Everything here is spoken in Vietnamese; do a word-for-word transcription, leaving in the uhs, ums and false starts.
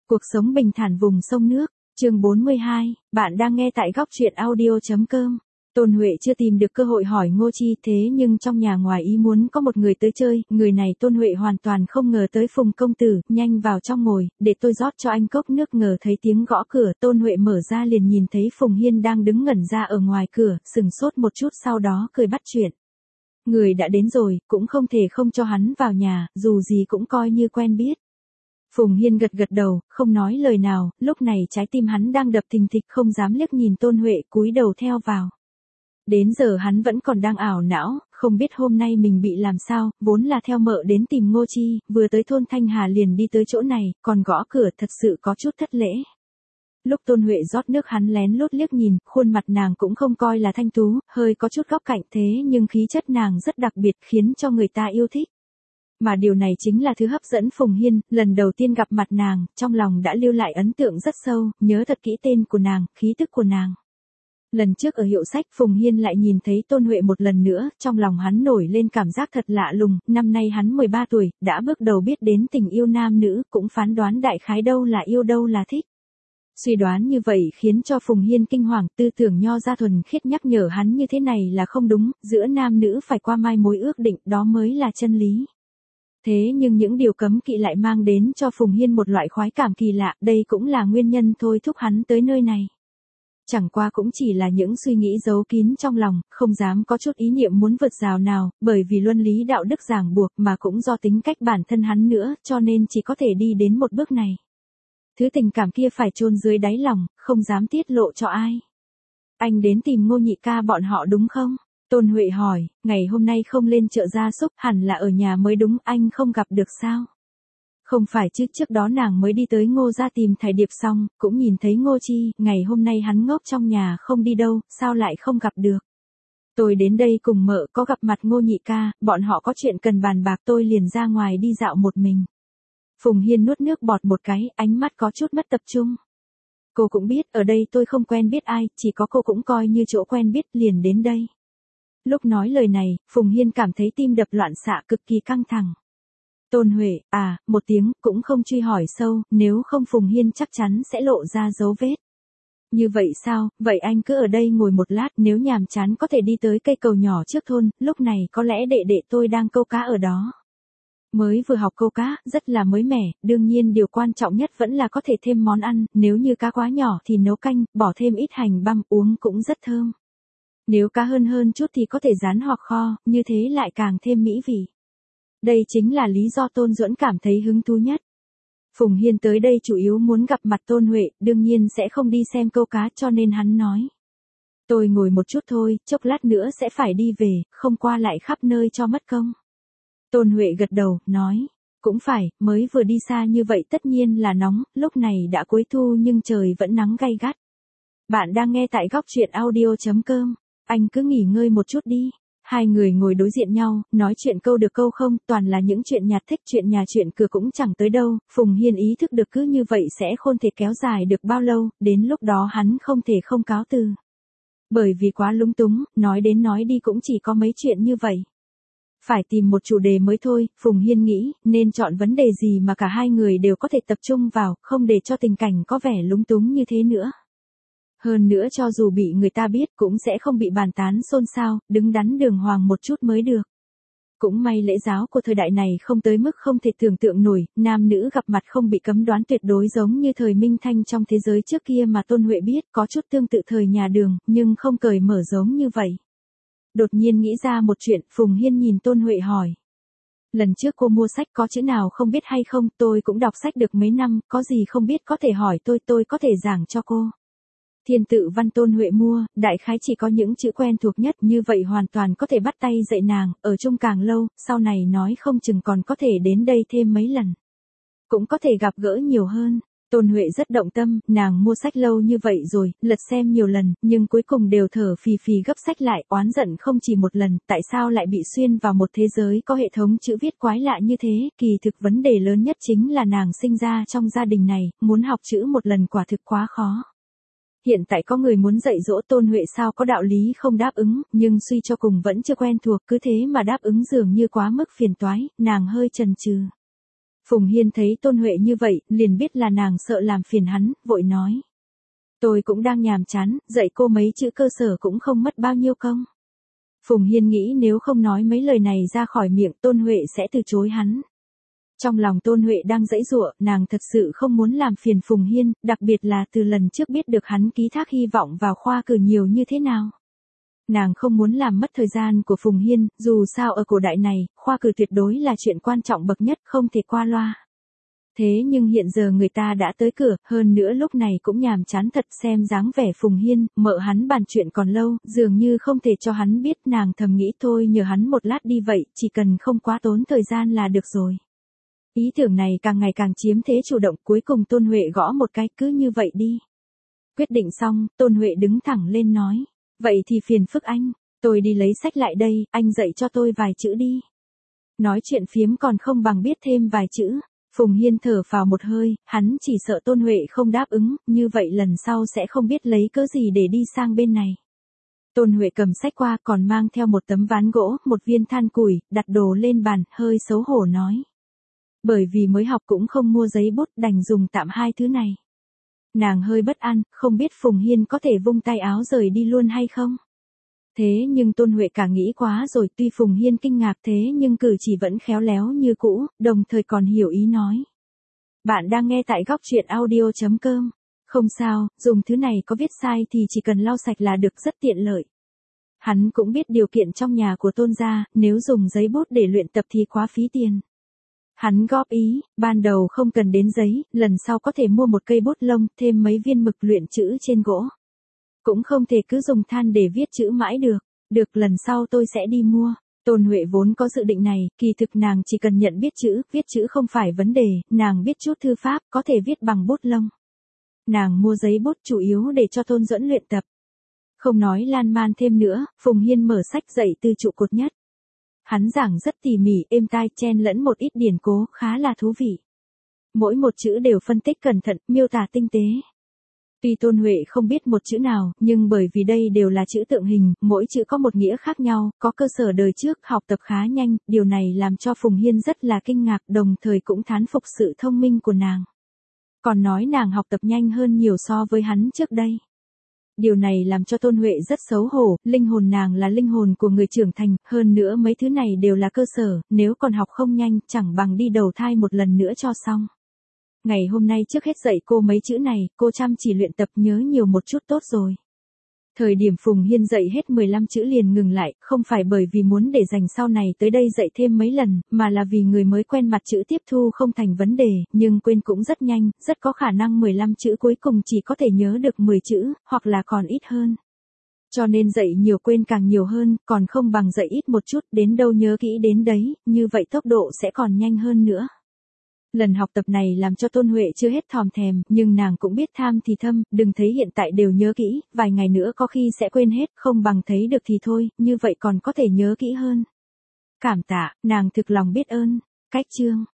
Cuộc sống bình thản vùng sông nước, chương bốn mươi hai, bạn đang nghe tại góc truyện audio.com. Tôn Huệ chưa tìm được cơ hội hỏi Ngô Chi, thế nhưng trong nhà ngoài ý muốn có một người tới chơi, người này Tôn Huệ hoàn toàn không ngờ tới. Phùng công tử, nhanh vào trong ngồi, để tôi rót cho anh cốc nước. Ngờ thấy tiếng gõ cửa, Tôn Huệ mở ra liền nhìn thấy Phùng Hiên đang đứng ngẩn ra ở ngoài cửa, sừng sốt một chút sau đó cười bắt chuyện. Người đã đến rồi, cũng không thể không cho hắn vào nhà, dù gì cũng coi như quen biết. Phùng Hiên gật gật đầu, không nói lời nào, lúc này trái tim hắn đang đập thình thịch, không dám liếc nhìn Tôn Huệ, cúi đầu theo vào. Đến giờ hắn vẫn còn đang ảo não, không biết hôm nay mình bị làm sao, vốn là theo mợ đến tìm Ngô Chi, vừa tới thôn Thanh Hà liền đi tới chỗ này, còn gõ cửa thật sự có chút thất lễ. Lúc Tôn Huệ rót nước hắn lén lút liếc nhìn, khuôn mặt nàng cũng không coi là thanh tú, hơi có chút góc cạnh thế nhưng khí chất nàng rất đặc biệt khiến cho người ta yêu thích. Mà điều này chính là thứ hấp dẫn Phùng Hiên, lần đầu tiên gặp mặt nàng, trong lòng đã lưu lại ấn tượng rất sâu, nhớ thật kỹ tên của nàng, khí tức của nàng. Lần trước ở hiệu sách Phùng Hiên lại nhìn thấy Tôn Huệ một lần nữa, trong lòng hắn nổi lên cảm giác thật lạ lùng, năm nay hắn mười ba tuổi, đã bước đầu biết đến tình yêu nam nữ, cũng phán đoán đại khái đâu là yêu đâu là thích. Suy đoán như vậy khiến cho Phùng Hiên kinh hoàng, tư tưởng nho gia thuần khiết nhắc nhở hắn như thế này là không đúng, giữa nam nữ phải qua mai mối ước định, đó mới là chân lý. Thế nhưng những điều cấm kỵ lại mang đến cho Phùng Hiên một loại khoái cảm kỳ lạ, đây cũng là nguyên nhân thôi thúc hắn tới nơi này. Chẳng qua cũng chỉ là những suy nghĩ giấu kín trong lòng, không dám có chút ý niệm muốn vượt rào nào, bởi vì luân lý đạo đức ràng buộc mà cũng do tính cách bản thân hắn nữa, cho nên chỉ có thể đi đến một bước này. Thứ tình cảm kia phải chôn dưới đáy lòng, không dám tiết lộ cho ai. Anh đến tìm Ngô nhị ca bọn họ đúng không? Tôn Huệ hỏi, ngày hôm nay không lên chợ gia súc, hẳn là ở nhà mới đúng, anh không gặp được sao? Không phải chứ, trước đó nàng mới đi tới Ngô gia tìm Thải Điệp xong, cũng nhìn thấy Ngô Chi, ngày hôm nay hắn ngốc trong nhà không đi đâu, sao lại không gặp được? Tôi đến đây cùng mợ có gặp mặt Ngô nhị ca, bọn họ có chuyện cần bàn bạc, tôi liền ra ngoài đi dạo một mình. Phùng Hiên nuốt nước bọt một cái, ánh mắt có chút mất tập trung. Cô cũng biết, ở đây tôi không quen biết ai, chỉ có cô cũng coi như chỗ quen biết, liền đến đây. Lúc nói lời này, Phùng Hiên cảm thấy tim đập loạn xạ, cực kỳ căng thẳng. Tôn Huệ, à, một tiếng, cũng không truy hỏi sâu, nếu không Phùng Hiên chắc chắn sẽ lộ ra dấu vết. Như vậy sao, vậy anh cứ ở đây ngồi một lát, nếu nhàm chán có thể đi tới cây cầu nhỏ trước thôn, lúc này có lẽ đệ đệ tôi đang câu cá ở đó. Mới vừa học câu cá, rất là mới mẻ, đương nhiên điều quan trọng nhất vẫn là có thể thêm món ăn, nếu như cá quá nhỏ thì nấu canh, bỏ thêm ít hành băm, uống cũng rất thơm. Nếu cá hơn hơn chút thì có thể rán hoặc kho, như thế lại càng thêm mỹ vị. Đây chính là lý do Tôn Duẫn cảm thấy hứng thú nhất. Phùng Hiên tới đây chủ yếu muốn gặp mặt Tôn Huệ, đương nhiên sẽ không đi xem câu cá cho nên hắn nói. Tôi ngồi một chút thôi, chốc lát nữa sẽ phải đi về, không qua lại khắp nơi cho mất công. Tôn Huệ gật đầu, nói. Cũng phải, mới vừa đi xa như vậy tất nhiên là nóng, lúc này đã cuối thu nhưng trời vẫn nắng gay gắt. Bạn đang nghe tại góc truyện audio.com. Anh cứ nghỉ ngơi một chút đi. Hai người ngồi đối diện nhau, nói chuyện câu được câu không, toàn là những chuyện nhạt thích, chuyện nhà chuyện cửa cũng chẳng tới đâu. Phùng Hiên ý thức được cứ như vậy sẽ không thể kéo dài được bao lâu, đến lúc đó hắn không thể không cáo từ. Bởi vì quá lúng túng, nói đến nói đi cũng chỉ có mấy chuyện như vậy. Phải tìm một chủ đề mới thôi, Phùng Hiên nghĩ, nên chọn vấn đề gì mà cả hai người đều có thể tập trung vào, không để cho tình cảnh có vẻ lúng túng như thế nữa. Hơn nữa cho dù bị người ta biết cũng sẽ không bị bàn tán xôn xao, đứng đắn đường hoàng một chút mới được. Cũng may lễ giáo của thời đại này không tới mức không thể tưởng tượng nổi, nam nữ gặp mặt không bị cấm đoán tuyệt đối giống như thời Minh Thanh trong thế giới trước kia mà Tôn Huệ biết, có chút tương tự thời nhà Đường, nhưng không cởi mở giống như vậy. Đột nhiên nghĩ ra một chuyện, Phùng Hiên nhìn Tôn Huệ hỏi. Lần trước cô mua sách có chữ nào không biết hay không, tôi cũng đọc sách được mấy năm, có gì không biết có thể hỏi tôi, tôi có thể giảng cho cô. Thiên tự văn Tôn Huệ mua, đại khái chỉ có những chữ quen thuộc nhất, như vậy hoàn toàn có thể bắt tay dạy nàng, ở chung càng lâu, sau này nói không chừng còn có thể đến đây thêm mấy lần. Cũng có thể gặp gỡ nhiều hơn. Tôn Huệ rất động tâm, nàng mua sách lâu như vậy rồi, lật xem nhiều lần, nhưng cuối cùng đều thở phì phì gấp sách lại, oán giận không chỉ một lần, tại sao lại bị xuyên vào một thế giới có hệ thống chữ viết quái lạ như thế, kỳ thực vấn đề lớn nhất chính là nàng sinh ra trong gia đình này, muốn học chữ một lần quả thực quá khó. Hiện tại có người muốn dạy dỗ Tôn Huệ sao có đạo lý không đáp ứng, nhưng suy cho cùng vẫn chưa quen thuộc, cứ thế mà đáp ứng dường như quá mức phiền toái, nàng hơi chần chừ. Phùng Hiên thấy Tôn Huệ như vậy, liền biết là nàng sợ làm phiền hắn, vội nói. Tôi cũng đang nhàm chán, dạy cô mấy chữ cơ sở cũng không mất bao nhiêu công. Phùng Hiên nghĩ nếu không nói mấy lời này ra khỏi miệng Tôn Huệ sẽ từ chối hắn. Trong lòng Tôn Huệ đang giãy giụa, nàng thật sự không muốn làm phiền Phùng Hiên, đặc biệt là từ lần trước biết được hắn ký thác hy vọng vào khoa cử nhiều như thế nào. Nàng không muốn làm mất thời gian của Phùng Hiên, dù sao ở cổ đại này, khoa cử tuyệt đối là chuyện quan trọng bậc nhất, không thể qua loa. Thế nhưng hiện giờ người ta đã tới cửa, hơn nữa lúc này cũng nhàm chán thật, xem dáng vẻ Phùng Hiên, mợ hắn bàn chuyện còn lâu, dường như không thể cho hắn biết, nàng thầm nghĩ thôi nhờ hắn một lát đi vậy, chỉ cần không quá tốn thời gian là được rồi. Ý tưởng này càng ngày càng chiếm thế chủ động, cuối cùng Tôn Huệ gõ một cái, cứ như vậy đi. Quyết định xong, Tôn Huệ đứng thẳng lên nói, vậy thì phiền phức anh, tôi đi lấy sách lại đây, anh dạy cho tôi vài chữ đi. Nói chuyện phiếm còn không bằng biết thêm vài chữ. Phùng Hiên thở phào một hơi, hắn chỉ sợ Tôn Huệ không đáp ứng, như vậy lần sau sẽ không biết lấy cớ gì để đi sang bên này. Tôn Huệ cầm sách qua còn mang theo một tấm ván gỗ, một viên than củi, đặt đồ lên bàn, hơi xấu hổ nói. Bởi vì mới học cũng không mua giấy bút, đành dùng tạm hai thứ này. Nàng hơi bất an, không biết Phùng Hiên có thể vung tay áo rời đi luôn hay không. Thế nhưng Tôn Huệ cả nghĩ quá rồi, tuy Phùng Hiên kinh ngạc thế nhưng cử chỉ vẫn khéo léo như cũ, đồng thời còn hiểu ý nói. Bạn đang nghe tại góc truyện audio chấm com. Không sao, dùng thứ này có viết sai thì chỉ cần lau sạch là được, rất tiện lợi. Hắn cũng biết điều kiện trong nhà của Tôn gia, nếu dùng giấy bút để luyện tập thì quá phí tiền. Hắn góp ý, ban đầu không cần đến giấy, lần sau có thể mua một cây bút lông, thêm mấy viên mực luyện chữ trên gỗ. Cũng không thể cứ dùng than để viết chữ mãi được. Được, lần sau tôi sẽ đi mua. Tôn Huệ vốn có dự định này, kỳ thực nàng chỉ cần nhận biết chữ, viết chữ không phải vấn đề, nàng biết chút thư pháp, có thể viết bằng bút lông. Nàng mua giấy bút chủ yếu để cho Tôn Duẫn luyện tập. Không nói lan man thêm nữa, Phùng Hiên mở sách dạy từ trụ cột nhất. Hắn giảng rất tỉ mỉ, êm tai, chen lẫn một ít điển cố, khá là thú vị. Mỗi một chữ đều phân tích cẩn thận, miêu tả tinh tế. Tuy Tôn Huệ không biết một chữ nào, nhưng bởi vì đây đều là chữ tượng hình, mỗi chữ có một nghĩa khác nhau, có cơ sở đời trước, học tập khá nhanh, điều này làm cho Phùng Hiên rất là kinh ngạc, đồng thời cũng thán phục sự thông minh của nàng. Còn nói nàng học tập nhanh hơn nhiều so với hắn trước đây. Điều này làm cho Tôn Huệ rất xấu hổ, linh hồn nàng là linh hồn của người trưởng thành, hơn nữa mấy thứ này đều là cơ sở, nếu còn học không nhanh, chẳng bằng đi đầu thai một lần nữa cho xong. Ngày hôm nay trước hết dạy cô mấy chữ này, cô chăm chỉ luyện tập nhớ nhiều một chút tốt rồi. Thời điểm Phùng Hiên dạy hết mười lăm chữ liền ngừng lại, không phải bởi vì muốn để dành sau này tới đây dạy thêm mấy lần, mà là vì người mới quen mặt chữ tiếp thu không thành vấn đề, nhưng quên cũng rất nhanh, rất có khả năng mười lăm chữ cuối cùng chỉ có thể nhớ được mười chữ, hoặc là còn ít hơn. Cho nên dạy nhiều quên càng nhiều hơn, còn không bằng dạy ít một chút, đến đâu nhớ kỹ đến đấy, như vậy tốc độ sẽ còn nhanh hơn nữa. Lần học tập này làm cho Tôn Huệ chưa hết thòm thèm, nhưng nàng cũng biết tham thì thâm, đừng thấy hiện tại đều nhớ kỹ, vài ngày nữa có khi sẽ quên hết, không bằng thấy được thì thôi, như vậy còn có thể nhớ kỹ hơn. Cảm tạ, nàng thực lòng biết ơn. Cách chương